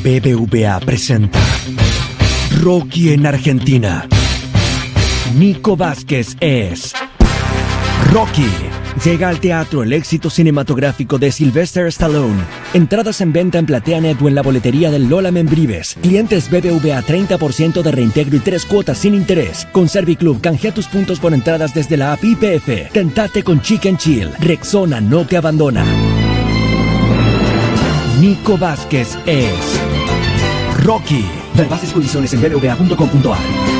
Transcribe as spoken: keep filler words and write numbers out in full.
B B V A presenta Rocky en Argentina. Nico Vázquez es Rocky. Llega al teatro el éxito cinematográfico de Sylvester Stallone. Entradas en venta en PlateaNet o en la boletería del Lola Membrives. Clientes B B V A treinta por ciento de reintegro y tres cuotas sin interés. Con Serviclub canjea tus puntos por entradas desde la app I P F. Tentate con Chicken Chill. Rexona no te abandona. Nico Vázquez es Rocky. Ver bases y condiciones en b b v a punto com punto a r.